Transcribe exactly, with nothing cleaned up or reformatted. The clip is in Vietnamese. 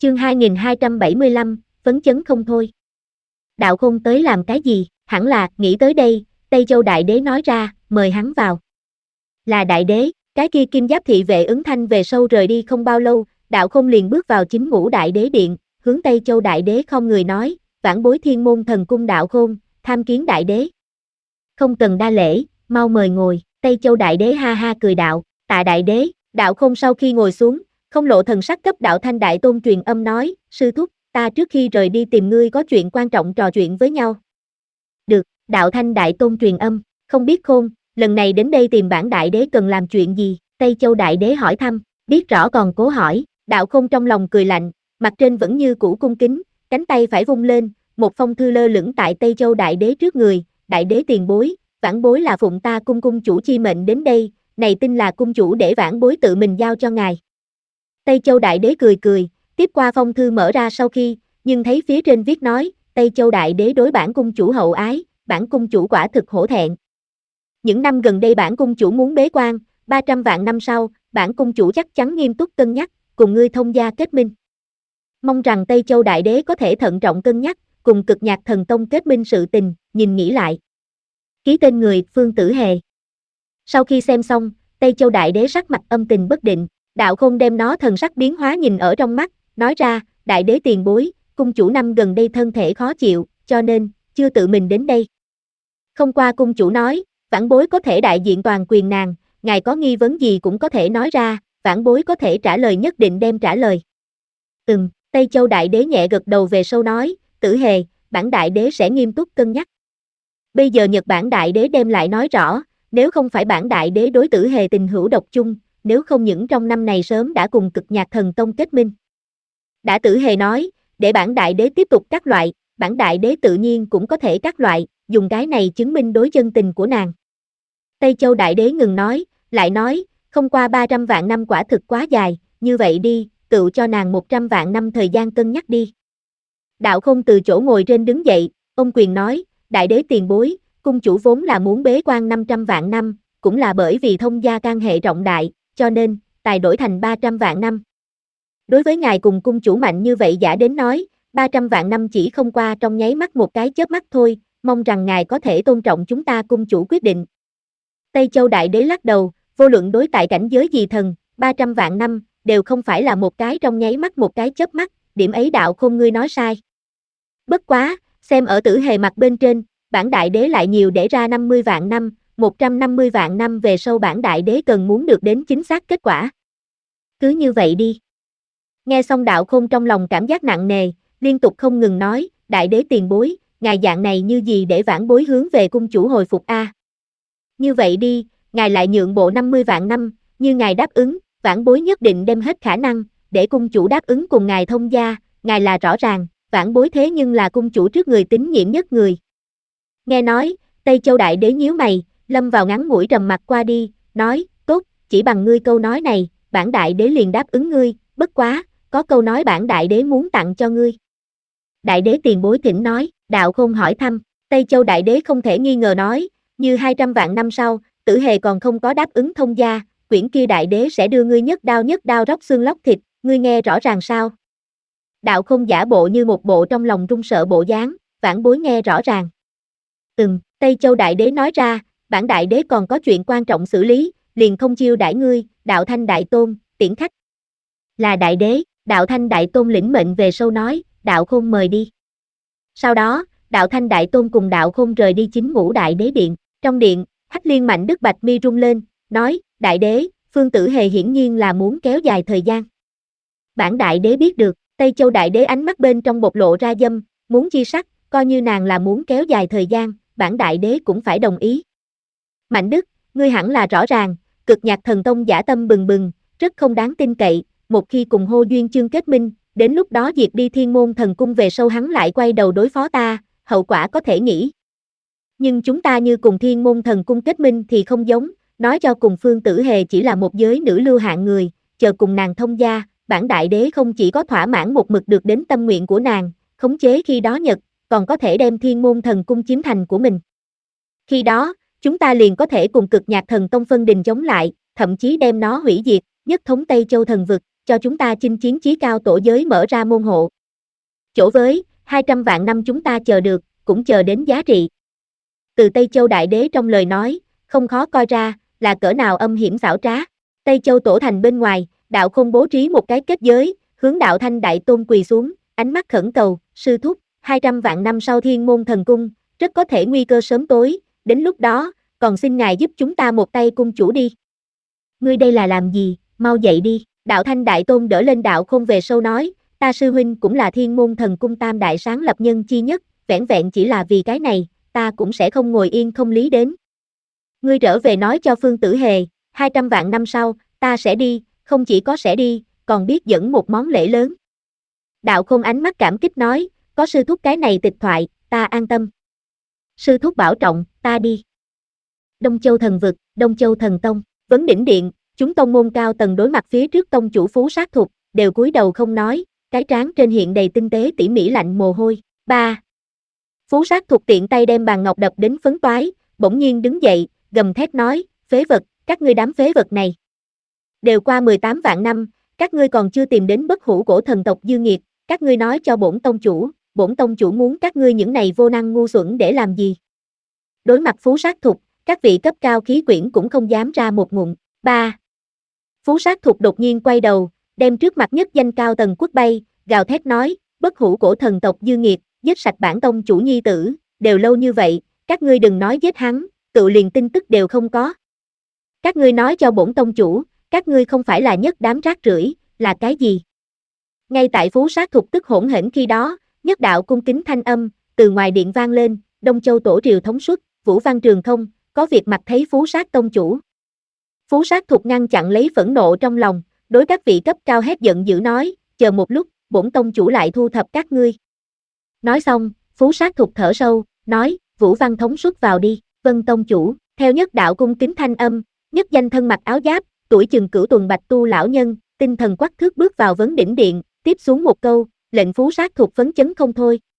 Chương hai nghìn hai trăm bảy mươi lăm, phấn chấn không thôi. Đạo Khôn tới làm cái gì? Hẳn là, nghĩ tới đây, Tây Châu Đại Đế nói ra, mời hắn vào. Là Đại Đế, cái kia Kim Giáp thị vệ ứng thanh về sau rời đi không bao lâu, Đạo Khôn liền bước vào chính ngũ Đại Đế điện, hướng Tây Châu Đại Đế không người nói, vãn bối Thiên Môn Thần Cung Đạo Khôn, tham kiến Đại Đế. Không cần đa lễ, mau mời ngồi. Tây Châu Đại Đế ha ha cười đạo, tạ Đại Đế. Đạo Khôn sau khi ngồi xuống, không lộ thần sắc cấp Đạo Thanh Đại Tôn truyền âm nói, sư thúc, ta trước khi rời đi tìm ngươi có chuyện quan trọng trò chuyện với nhau. Được, Đạo Thanh Đại Tôn truyền âm, không biết Khôn, lần này đến đây tìm bản Đại Đế cần làm chuyện gì? Tây Châu Đại Đế hỏi thăm, biết rõ còn cố hỏi. Đạo Khôn trong lòng cười lạnh, mặt trên vẫn như cũ cung kính, cánh tay phải vung lên, một phong thư lơ lửng tại Tây Châu Đại Đế trước người. Đại Đế tiền bối, vãn bối là phụng ta cung cung chủ chi mệnh đến đây, này tin là cung chủ để vãn bối tự mình giao cho ngài. Tây Châu Đại Đế cười cười, tiếp qua phong thư mở ra sau khi, nhưng thấy phía trên viết nói, Tây Châu Đại Đế đối bản cung chủ hậu ái, bản cung chủ quả thực hổ thẹn. Những năm gần đây bản cung chủ muốn bế quan, ba trăm vạn năm sau, bản cung chủ chắc chắn nghiêm túc cân nhắc, cùng ngươi thông gia kết minh. Mong rằng Tây Châu Đại Đế có thể thận trọng cân nhắc, cùng Cực Nhạc Thần Tông kết minh sự tình, nhìn nghĩ lại. Ký tên người, Phương Tử Hề. Sau khi xem xong, Tây Châu Đại Đế sắc mặt âm tình bất định, Đạo Khôn đem nó thần sắc biến hóa nhìn ở trong mắt, nói ra, Đại Đế tiền bối, cung chủ năm gần đây thân thể khó chịu, cho nên, chưa tự mình đến đây. Không qua cung chủ nói, vãn bối có thể đại diện toàn quyền nàng, ngài có nghi vấn gì cũng có thể nói ra, vãn bối có thể trả lời nhất định đem trả lời. Ừm, Tây Châu Đại Đế nhẹ gật đầu về sau nói, Tử Hề, bản Đại Đế sẽ nghiêm túc cân nhắc. Bây giờ Nhật Bản Đại Đế đem lại nói rõ, nếu không phải bản Đại Đế đối Tử Hề tình hữu độc chung, nếu không những trong năm này sớm đã cùng Cực Nhạc Thần Tông kết minh. Đã Tử Hề nói, để bản Đại Đế tiếp tục các loại, bản Đại Đế tự nhiên cũng có thể các loại, dùng cái này chứng minh đối chân tình của nàng. Tây Châu Đại Đế ngừng nói, lại nói, không qua ba trăm vạn năm quả thực quá dài, như vậy đi, tự cho nàng một trăm vạn năm thời gian cân nhắc đi. Đạo Khôn từ chỗ ngồi trên đứng dậy, ông quyền nói, Đại Đế tiền bối, cung chủ vốn là muốn bế quan năm trăm vạn năm, cũng là bởi vì thông gia can hệ trọng đại, cho nên, tài đổi thành ba trăm vạn năm. Đối với ngài cùng cung chủ mạnh như vậy giả đến nói, ba trăm vạn năm chỉ không qua trong nháy mắt một cái chớp mắt thôi, mong rằng ngài có thể tôn trọng chúng ta cung chủ quyết định. Tây Châu Đại Đế lắc đầu, vô luận đối tại cảnh giới gì thần, ba trăm vạn năm, đều không phải là một cái trong nháy mắt một cái chớp mắt, điểm ấy Đạo Khôn ngươi nói sai. Bất quá, xem ở Tử Hề mặt bên trên, bản Đại Đế lại nhiều để ra năm mươi vạn năm, một trăm năm mươi vạn năm về sau bản Đại Đế cần muốn được đến chính xác kết quả. Cứ như vậy đi. Nghe xong Đạo Khôn trong lòng cảm giác nặng nề, liên tục không ngừng nói, Đại Đế tiền bối, ngài dạng này như gì để vãn bối hướng về cung chủ hồi phục a? Như vậy đi, ngài lại nhượng bộ năm mươi vạn năm, như ngài đáp ứng, vãn bối nhất định đem hết khả năng, để cung chủ đáp ứng cùng ngài thông gia, ngài là rõ ràng, vãn bối thế nhưng là cung chủ trước người tín nhiệm nhất người. Nghe nói, Tây Châu Đại Đế nhíu mày, lâm vào ngắn ngủi trầm mặc qua đi, nói, tốt, chỉ bằng ngươi câu nói này, bản Đại Đế liền đáp ứng ngươi, bất quá, có câu nói bản Đại Đế muốn tặng cho ngươi. Đại Đế tiền bối thỉnh nói, Đạo Khôn hỏi thăm, Tây Châu Đại Đế không thể nghi ngờ nói, như hai trăm vạn năm sau, Tử Hề còn không có đáp ứng thông gia, quyển kia Đại Đế sẽ đưa ngươi nhất đao nhất đao róc xương lóc thịt, ngươi nghe rõ ràng sao? Đạo Khôn giả bộ như một bộ trong lòng run sợ bộ dáng, vãn bối nghe rõ ràng. Ừm, Tây Châu Đại Đế nói ra, bản Đại Đế còn có chuyện quan trọng xử lý, liền không chiêu đãi ngươi, Đạo Thanh Đại Tôn, tiễn khách. Là Đại Đế, Đạo Thanh Đại Tôn lĩnh mệnh về sau nói, Đạo Khôn mời đi. Sau đó, Đạo Thanh Đại Tôn cùng Đạo Khôn rời đi chính ngũ Đại Đế điện, trong điện, Hách Liên Mạnh Đức Bạch mi rung lên, nói, Đại Đế, Phương Tử Hề hiển nhiên là muốn kéo dài thời gian. Bản Đại Đế biết được, Tây Châu Đại Đế ánh mắt bên trong bộc lộ ra dâm, muốn chi sắc, coi như nàng là muốn kéo dài thời gian, bản Đại Đế cũng phải đồng ý. Mạnh Đức, ngươi hẳn là rõ ràng, Cực Nhạc Thần Tông dã tâm bừng bừng, rất không đáng tin cậy, một khi cùng Hô Duyên Chương kết minh, đến lúc đó diệt đi Thiên Môn Thần Cung về sau hắn lại quay đầu đối phó ta, hậu quả có thể nghĩ. Nhưng chúng ta như cùng Thiên Môn Thần Cung kết minh thì không giống, nói cho cùng Phương Tử Hề chỉ là một giới nữ lưu hạng người, chờ cùng nàng thông gia, bản Đại Đế không chỉ có thỏa mãn một mực được đến tâm nguyện của nàng, khống chế khi đó Nhật, còn có thể đem Thiên Môn Thần Cung chiếm thành của mình. Khi đó, chúng ta liền có thể cùng Cực Nhạc Thần Tông phân đình chống lại, thậm chí đem nó hủy diệt, nhất thống Tây Châu thần vực, cho chúng ta chinh chiến chí cao tổ giới mở ra môn hộ. Chỗ với, hai trăm vạn năm chúng ta chờ được, cũng chờ đến giá trị. Từ Tây Châu Đại Đế trong lời nói, không khó coi ra, là cỡ nào âm hiểm xảo trá. Tây Châu Tổ Thành bên ngoài, Đạo Khôn bố trí một cái kết giới, hướng Đạo Thanh Đại Tôn quỳ xuống, ánh mắt khẩn cầu, sư thúc, hai trăm vạn năm sau Thiên Môn Thần Cung, rất có thể nguy cơ sớm tối, đến lúc đó, còn xin ngài giúp chúng ta một tay cung chủ đi. Ngươi đây là làm gì, mau dậy đi. Đạo Thanh Đại Tôn đỡ lên Đạo Khôn về sâu nói, ta sư huynh cũng là Thiên Môn Thần Cung tam đại sáng lập nhân chi nhất, vẻn vẹn chỉ là vì cái này, ta cũng sẽ không ngồi yên không lý đến. Ngươi trở về nói cho Phương Tử Hề, hai trăm vạn năm sau, ta sẽ đi, không chỉ có sẽ đi, còn biết dẫn một món lễ lớn. Đạo Khôn ánh mắt cảm kích nói, có sư thúc cái này tịch thoại, ta an tâm. Sư thúc bảo trọng, ta đi. Đông Châu Thần Vực, Đông Châu Thần Tông, Vấn Đỉnh Điện, chúng tông môn cao tầng đối mặt phía trước tông chủ Phú Sát Thục, đều cúi đầu không nói, cái trán trên hiện đầy tinh tế tỉ mỉ lạnh mồ hôi. ba. Phú Sát Thục tiện tay đem bàn ngọc đập đến phấn toái, bỗng nhiên đứng dậy, gầm thét nói, phế vật, các ngươi đám phế vật này. Đều qua mười tám vạn năm, các ngươi còn chưa tìm đến bất hủ cổ thần tộc dư nghiệt, các ngươi nói cho bổn tông chủ, bổn tông chủ muốn các ngươi những này vô năng ngu xuẩn để làm gì? Đối mặt Phú Sát Thục, các vị cấp cao khí quyển cũng không dám ra một ngụm. ba. Phú Sát Thục đột nhiên quay đầu, đem trước mặt nhất danh cao tầng quất bay, gào thét nói, bất hủ cổ thần tộc dư nghiệt, giết sạch bản tông chủ nhi tử, đều lâu như vậy, các ngươi đừng nói giết hắn, tự liền tin tức đều không có. Các ngươi nói cho bổn tông chủ, các ngươi không phải là nhất đám rác rưởi, là cái gì? Ngay tại Phú Sát Thục tức hỗn hển khi đó, nhất đạo cung kính thanh âm, từ ngoài điện vang lên, Đông Châu Tổ Triều thống suất, Vũ Văn Trường không, có việc mặt thấy Phú Sát tông chủ. Phú Sát Thục ngăn chặn lấy phẫn nộ trong lòng, đối các vị cấp cao hét giận dữ nói, chờ một lúc, bổn tông chủ lại thu thập các ngươi. Nói xong, Phú Sát Thục thở sâu, nói, Vũ Văn thống suất vào đi, vân tông chủ, theo nhất đạo cung kính thanh âm, nhất danh thân mặc áo giáp, tuổi chừng cửu tuần bạch tu lão nhân, tinh thần quắc thước bước vào Vấn Đỉnh Điện, tiếp xuống một câu, lệnh Phú Sát Thục phấn chấn không thôi.